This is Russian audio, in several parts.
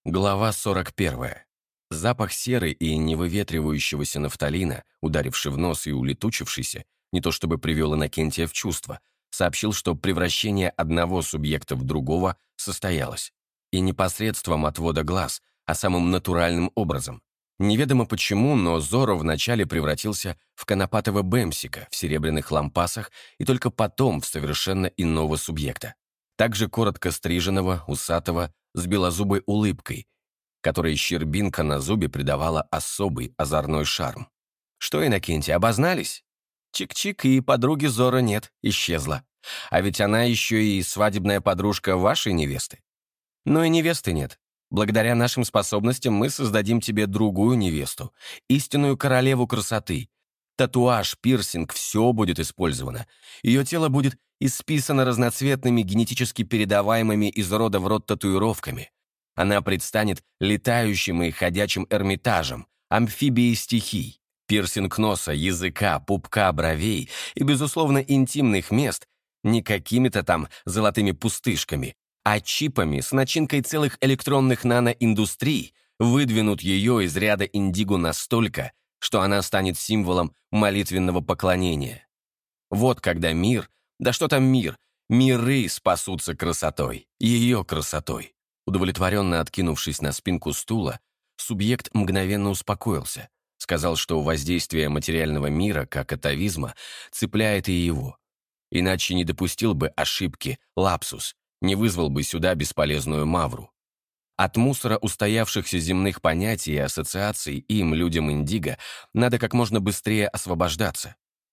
Глава 41. Запах серы и невыветривающегося нафталина, ударивший в нос и улетучившийся, не то чтобы привел Иннокентия в чувство, сообщил, что превращение одного субъекта в другого состоялось. И не посредством отвода глаз, а самым натуральным образом. Неведомо почему, но Зоро вначале превратился в конопатого бэмсика в серебряных лампасах и только потом в совершенно иного субъекта. Также коротко стриженного, усатого, с белозубой улыбкой, которой щербинка на зубе придавала особый озорной шарм. «Что, Иннокентий, обознались?» Чик-чик, и подруги Зоро нет, исчезла. А ведь она еще и свадебная подружка вашей невесты. Но и невесты нет. Благодаря нашим способностям мы создадим тебе другую невесту, истинную королеву красоты. Татуаж, пирсинг, все будет использовано. Ее тело будет исписано разноцветными генетически передаваемыми из рода в род татуировками. Она предстанет летающим и ходячим Эрмитажем, амфибией стихий. Пирсинг носа, языка, пупка, бровей и, безусловно, интимных мест не какими-то там золотыми пустышками, а чипами с начинкой целых электронных наноиндустрий выдвинут ее из ряда индиго настолько, что она станет символом молитвенного поклонения. Вот когда мир, да что там мир, миры спасутся красотой, ее красотой. Удовлетворенно откинувшись на спинку стула, субъект мгновенно успокоился, сказал, что воздействие материального мира, как атовизма, цепляет и его. Иначе не допустил бы ошибки, лапсус, не вызвал бы сюда бесполезную мавру. От мусора устоявшихся земных понятий и ассоциаций им, людям индиго, надо как можно быстрее освобождаться.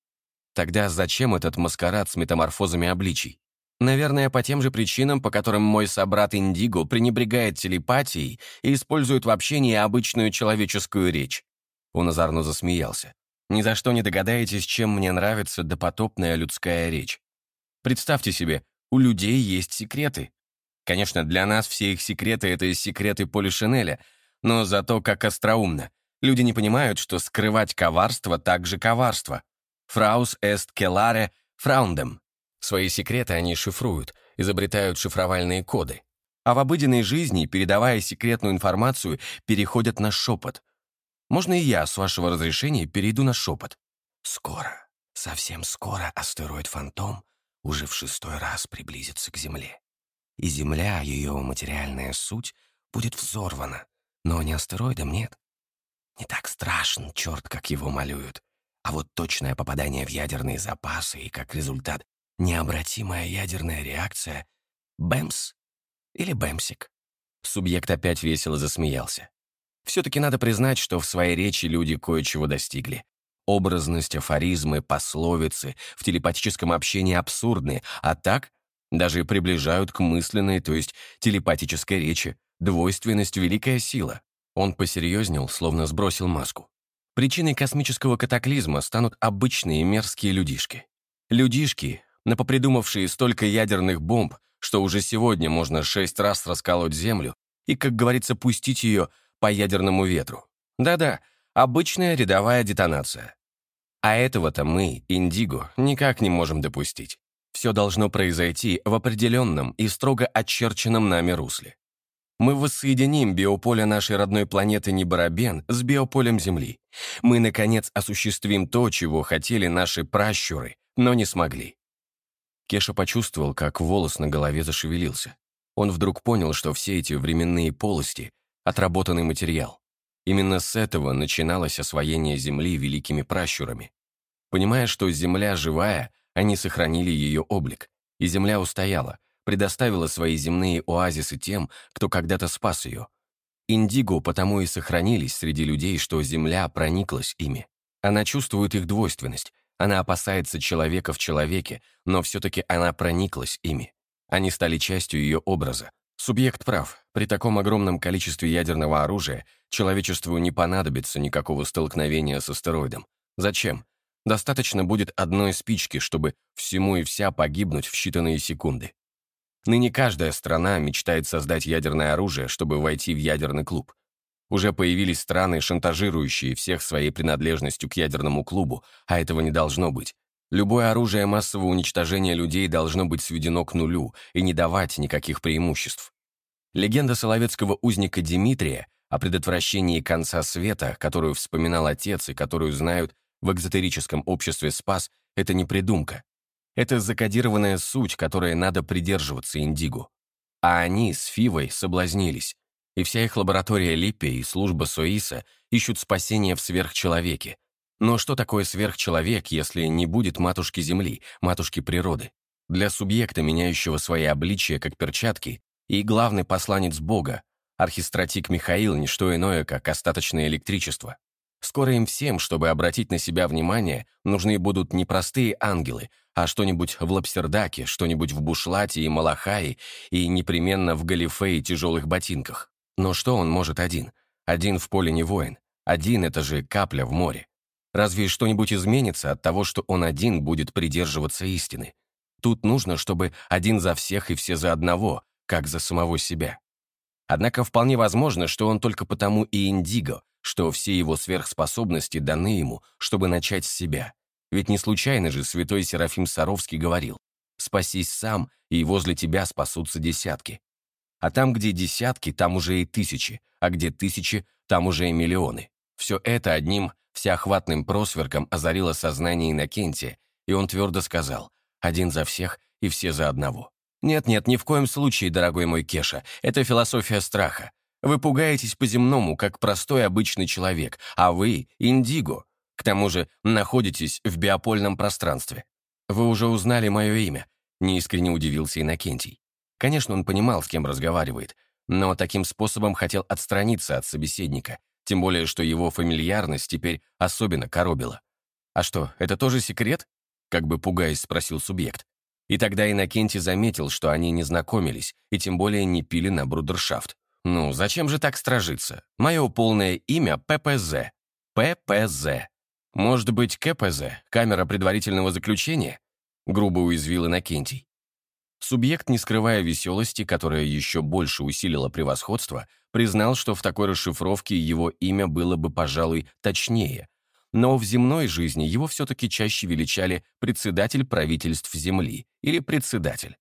Тогда зачем этот маскарад с метаморфозами обличий? Наверное, по тем же причинам, по которым мой собрат Индиго пренебрегает телепатией и использует в общении обычную человеческую речь. Он озорно засмеялся. Ни за что не догадаетесь, чем мне нравится допотопная людская речь. Представьте себе, у людей есть секреты. Конечно, для нас все их секреты — это секреты Полишинеля, но зато как остроумно. Люди не понимают, что скрывать коварство также коварство. Фраус эст келаре фраундем. Свои секреты они шифруют, изобретают шифровальные коды. А в обыденной жизни, передавая секретную информацию, переходят на шепот. Можно и я, с вашего разрешения, перейду на шепот? Скоро, совсем скоро астероид «Фантом» уже в 6-й раз приблизится к Земле. И Земля, ее материальная суть, будет взорвана. Но не астероидом, нет. Не так страшен черт, как его малюют. А вот точное попадание в ядерные запасы и, как результат, необратимая ядерная реакция — бэмс или бэмсик. Субъект опять весело засмеялся. Все-таки надо признать, что в своей речи люди кое-чего достигли. Образность, афоризмы, пословицы в телепатическом общении абсурдны, а так даже и приближают к мысленной, то есть телепатической речи. Двойственность — великая сила. Он посерьезнел, словно сбросил маску. Причиной космического катаклизма станут обычные мерзкие людишки. Людишки, напопридумавшие столько ядерных бомб, что уже сегодня можно 6 раз расколоть Землю и, как говорится, пустить ее по ядерному ветру. Да-да, обычная рядовая детонация. А этого-то мы, индиго, никак не можем допустить. Все должно произойти в определенном и строго очерченном нами русле. Мы воссоединим биополе нашей родной планеты Неборобен с биополем Земли. Мы, наконец, осуществим то, чего хотели наши пращуры, но не смогли. Кеша почувствовал, как волос на голове зашевелился. Он вдруг понял, что все эти временные полости — отработанный материал. Именно с этого начиналось освоение Земли великими пращурами. Понимая, что Земля живая, они сохранили ее облик, и Земля устояла, предоставила свои земные оазисы тем, кто когда-то спас ее. Индиго потому и сохранились среди людей, что Земля прониклась ими. Она чувствует их двойственность, она опасается человека в человеке, но все-таки она прониклась ими. Они стали частью ее образа. Субъект прав. При таком огромном количестве ядерного оружия человечеству не понадобится никакого столкновения с астероидом. Зачем? Достаточно будет одной спички, чтобы всему и вся погибнуть в считанные секунды. Ныне каждая страна мечтает создать ядерное оружие, чтобы войти в ядерный клуб. Уже появились страны, шантажирующие всех своей принадлежностью к ядерному клубу, а этого не должно быть. Любое оружие массового уничтожения людей должно быть сведено к нулю и не давать никаких преимуществ. Легенда соловецкого узника Дмитрия о предотвращении конца света, которую вспоминал отец и которую знают в экзотерическом обществе Спас, это не придумка. Это закодированная суть, которой надо придерживаться Индиго. А они с Фивой соблазнились, и вся их лаборатория Липпи и служба Соиса ищут спасения в сверхчеловеке. Но что такое сверхчеловек, если не будет матушки Земли, матушки природы? Для субъекта, меняющего свои обличия как перчатки, и главный посланец Бога, архистратик Михаил, не что иное, как остаточное электричество. Скоро им всем, чтобы обратить на себя внимание, нужны будут не простые ангелы, а что-нибудь в лапсердаке, что-нибудь в бушлате и малахае, и непременно в галифе и тяжелых ботинках. Но что он может один? Один в поле не воин. Один — это же капля в море. Разве что-нибудь изменится от того, что он один будет придерживаться истины? Тут нужно, чтобы один за всех и все за одного, как за самого себя. Однако вполне возможно, что он только потому и индиго, что все его сверхспособности даны ему, чтобы начать с себя. Ведь не случайно же святой Серафим Саровский говорил: «Спасись сам, и возле тебя спасутся десятки». А там, где десятки, там уже и тысячи, а где тысячи, там уже и миллионы. Все это одним всеохватным просверком озарило сознание Иннокентия, и он твердо сказал: «Один за всех и все за одного». Нет-нет, ни в коем случае, дорогой мой Кеша, это философия страха. Вы пугаетесь по-земному, как простой обычный человек, а вы — индиго. К тому же находитесь в биопольном пространстве. Вы уже узнали мое имя, неискренне удивился Иннокентий. Конечно, он понимал, с кем разговаривает, но таким способом хотел отстраниться от собеседника, тем более, что его фамильярность теперь особенно коробила. «А что, это тоже секрет?» — как бы пугаясь спросил субъект. И тогда Иннокентий заметил, что они не знакомились и тем более не пили на брудершафт. «Ну, зачем же так стражиться? Мое полное имя ППЗ. ППЗ. Может быть, КПЗ, камера предварительного заключения?» Грубо уязвил Иннокентий. Субъект, не скрывая веселости, которая еще больше усилила превосходство, признал, что в такой расшифровке его имя было бы, пожалуй, точнее. Но в земной жизни его все-таки чаще величали председатель правительств Земли или председатель.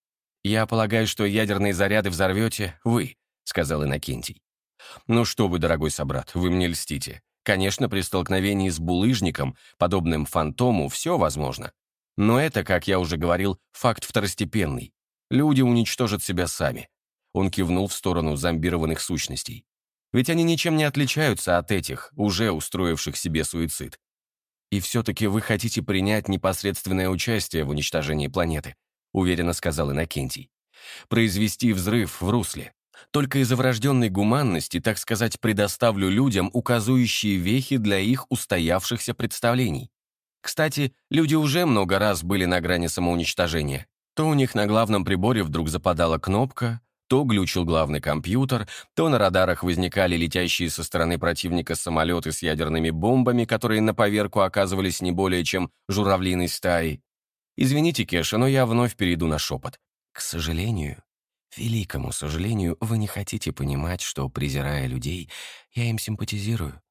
«Я полагаю, что ядерные заряды взорвете вы», — сказал Иннокентий. «Ну что вы, дорогой собрат, вы мне льстите. Конечно, при столкновении с булыжником, подобным фантому, все возможно. Но это, как я уже говорил, факт второстепенный. Люди уничтожат себя сами». Он кивнул в сторону зомбированных сущностей. «Ведь они ничем не отличаются от этих, уже устроивших себе суицид. И все-таки вы хотите принять непосредственное участие в уничтожении планеты», уверенно сказал Иннокентий. «Произвести взрыв в русле. Только из-за врожденной гуманности, так сказать, предоставлю людям указующие вехи для их устоявшихся представлений. Кстати, люди уже много раз были на грани самоуничтожения. То у них на главном приборе вдруг западала кнопка, то глючил главный компьютер, то на радарах возникали летящие со стороны противника самолеты с ядерными бомбами, которые на поверку оказывались не более чем журавлиной стаей. Извините, Кеша, но я вновь перейду на шепот. К сожалению, великому сожалению, вы не хотите понимать, что, презирая людей, я им симпатизирую.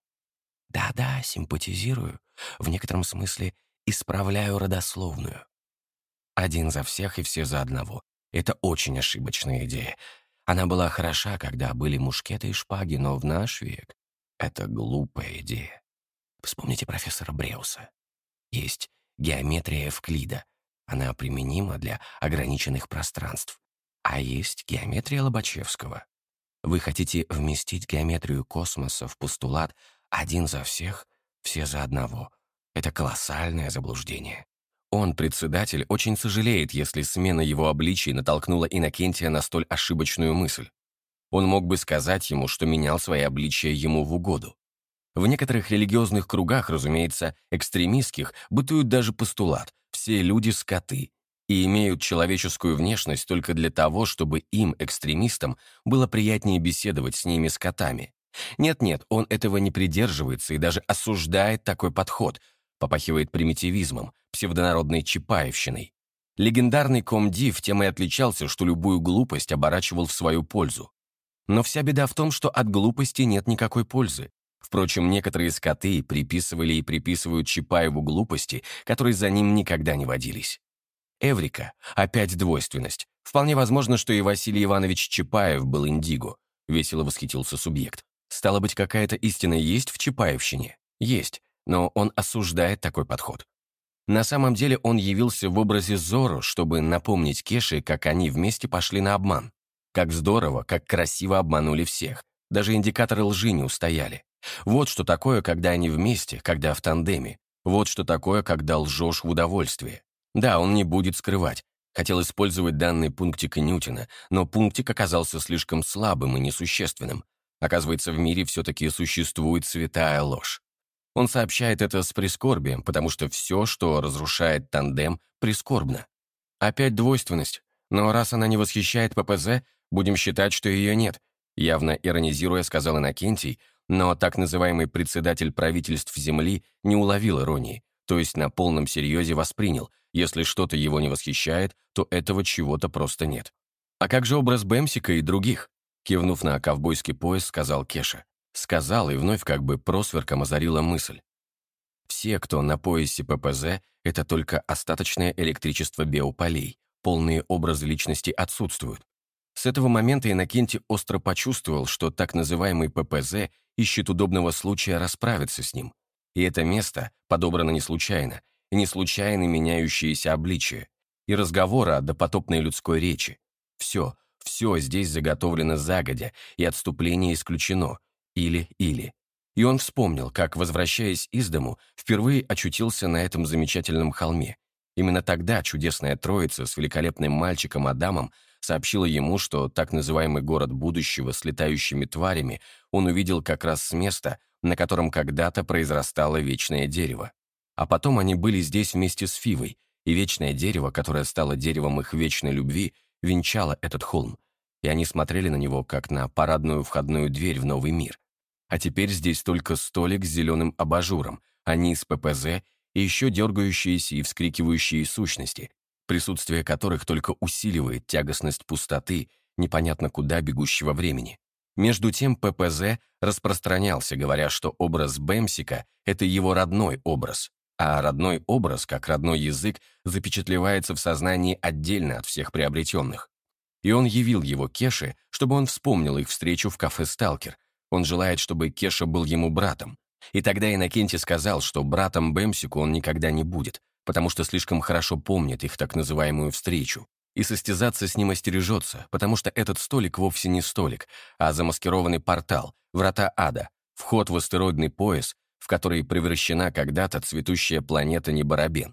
Да-да, симпатизирую. В некотором смысле исправляю родословную. Один за всех и все за одного. Это очень ошибочная идея. Она была хороша, когда были мушкеты и шпаги, но в наш век это глупая идея. Вспомните профессора Бреуса. Есть геометрия Эвклида. Она применима для ограниченных пространств. А есть геометрия Лобачевского. Вы хотите вместить геометрию космоса в постулат «один за всех, все за одного». Это колоссальное заблуждение. Он, председатель, очень сожалеет, если смена его обличий натолкнула Иннокентия на столь ошибочную мысль. Он мог бы сказать ему, что менял свои обличия ему в угоду. В некоторых религиозных кругах, разумеется, экстремистских, бытует даже постулат «все люди — скоты» и имеют человеческую внешность только для того, чтобы им, экстремистам, было приятнее беседовать с ними скотами. Нет-нет, он этого не придерживается и даже осуждает такой подход, попахивает примитивизмом, псевдонародной чапаевщиной. Легендарный комдив тем и отличался, что любую глупость оборачивал в свою пользу. Но вся беда в том, что от глупости нет никакой пользы. Впрочем, некоторые скоты приписывали и приписывают Чапаеву глупости, которые за ним никогда не водились. Эврика, опять двойственность. Вполне возможно, что и Василий Иванович Чапаев был индиго, весело восхитился субъект. Стало быть, какая-то истина есть в чапаевщине? Есть, но он осуждает такой подход. На самом деле он явился в образе Зорро, чтобы напомнить Кеше, как они вместе пошли на обман. Как здорово, как красиво обманули всех. Даже индикаторы лжи не устояли. Вот что такое, когда они вместе, когда в тандеме. Вот что такое, когда лжешь в удовольствие. Да, он не будет скрывать. Хотел использовать данный пунктик Ньютона, но пунктик оказался слишком слабым и несущественным. Оказывается, в мире все-таки существует святая ложь. Он сообщает это с прискорбием, потому что все, что разрушает тандем, прискорбно. Опять двойственность. Но раз она не восхищает ППЗ, будем считать, что ее нет. Явно иронизируя, сказал Иннокентий, но так называемый председатель правительств Земли не уловил иронии, то есть на полном серьезе воспринял, если что-то его не восхищает, то этого чего-то просто нет. «А как же образ Бэмсика и других?» Кивнув на ковбойский пояс, сказал Кеша. Сказал, и вновь как бы просверком озарила мысль. Все, кто на поясе ППЗ, это только остаточное электричество биополей, полные образы личности отсутствуют. С этого момента Иннокентий остро почувствовал, что так называемый ППЗ ищет удобного случая расправиться с ним. И это место подобрано не случайно, и не случайно меняющиеся обличия, и разговоры о допотопной людской речи. Все здесь заготовлено загодя, и отступление исключено. Или. И он вспомнил, как, возвращаясь из дому, впервые очутился на этом замечательном холме. Именно тогда чудесная троица с великолепным мальчиком Адамом сообщила ему, что так называемый город будущего с летающими тварями он увидел как раз с места, на котором когда-то произрастало вечное дерево. А потом они были здесь вместе с Фивой, и вечное дерево, которое стало деревом их вечной любви, венчало этот холм, и они смотрели на него, как на парадную входную дверь в новый мир. А теперь здесь только столик с зеленым абажуром, они с ППЗ и еще дергающиеся и вскрикивающие сущности, присутствие которых только усиливает тягостность пустоты, непонятно куда бегущего времени. Между тем ППЗ распространялся, говоря, что образ Бэмсика — это его родной образ, а родной образ, как родной язык, запечатлевается в сознании отдельно от всех приобретенных. И он явил его Кеше, чтобы он вспомнил их встречу в кафе «Сталкер». Он желает, чтобы Кеша был ему братом. И тогда Иннокентий сказал, что братом Бэмсику он никогда не будет, потому что слишком хорошо помнит их так называемую встречу. И состязаться с ним остережется, потому что этот столик вовсе не столик, а замаскированный портал, врата ада, вход в астероидный пояс, в который превращена когда-то цветущая планета Неборобен.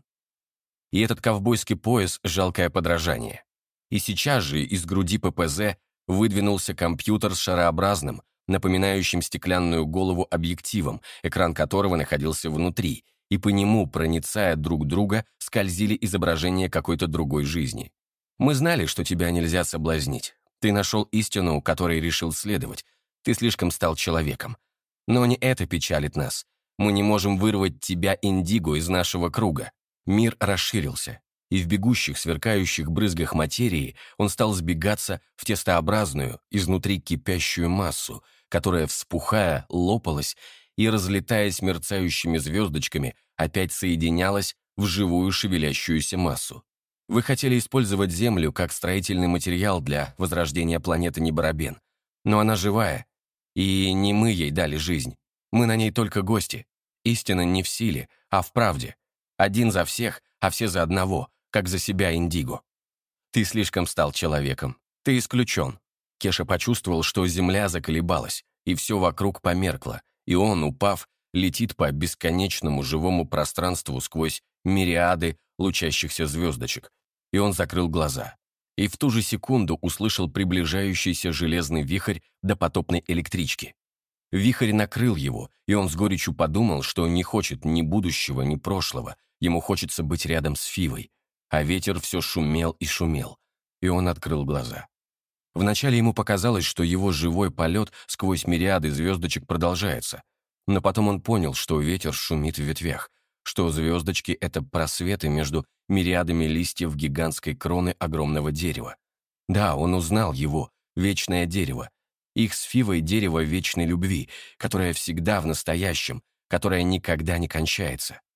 И этот ковбойский пояс — жалкое подражание. И сейчас же из груди ППЗ выдвинулся компьютер с шарообразным, напоминающим стеклянную голову объективом, экран которого находился внутри, и по нему, проницая друг друга, скользили изображения какой-то другой жизни. «Мы знали, что тебя нельзя соблазнить. Ты нашел истину, которой решил следовать. Ты слишком стал человеком. Но не это печалит нас. Мы не можем вырвать тебя, индиго, из нашего круга». Мир расширился, и в бегущих, сверкающих брызгах материи он стал сбегаться в тестообразную, изнутри кипящую массу, которая, вспухая, лопалась и, разлетаясь мерцающими звездочками, опять соединялась в живую шевелящуюся массу. Вы хотели использовать Землю как строительный материал для возрождения планеты Неборобен, но она живая, и не мы ей дали жизнь. Мы на ней только гости. Истина не в силе, а в правде. Один за всех, а все за одного, как за себя индиго. Ты слишком стал человеком. Ты исключен. Кеша почувствовал, что земля заколебалась, и все вокруг померкло, и он, упав, летит по бесконечному живому пространству сквозь мириады лучащихся звездочек. И он закрыл глаза. И в ту же секунду услышал приближающийся железный вихрь допотопной электрички. Вихрь накрыл его, и он с горечью подумал, что не хочет ни будущего, ни прошлого, ему хочется быть рядом с Фивой. А ветер все шумел и шумел, и он открыл глаза. Вначале ему показалось, что его живой полет сквозь мириады звездочек продолжается, но потом он понял, что ветер шумит в ветвях, что звездочки — это просветы между мириадами листьев гигантской кроны огромного дерева. Да, он узнал его, вечное дерево, их с Фивой дерево вечной любви, которое всегда в настоящем, которое никогда не кончается.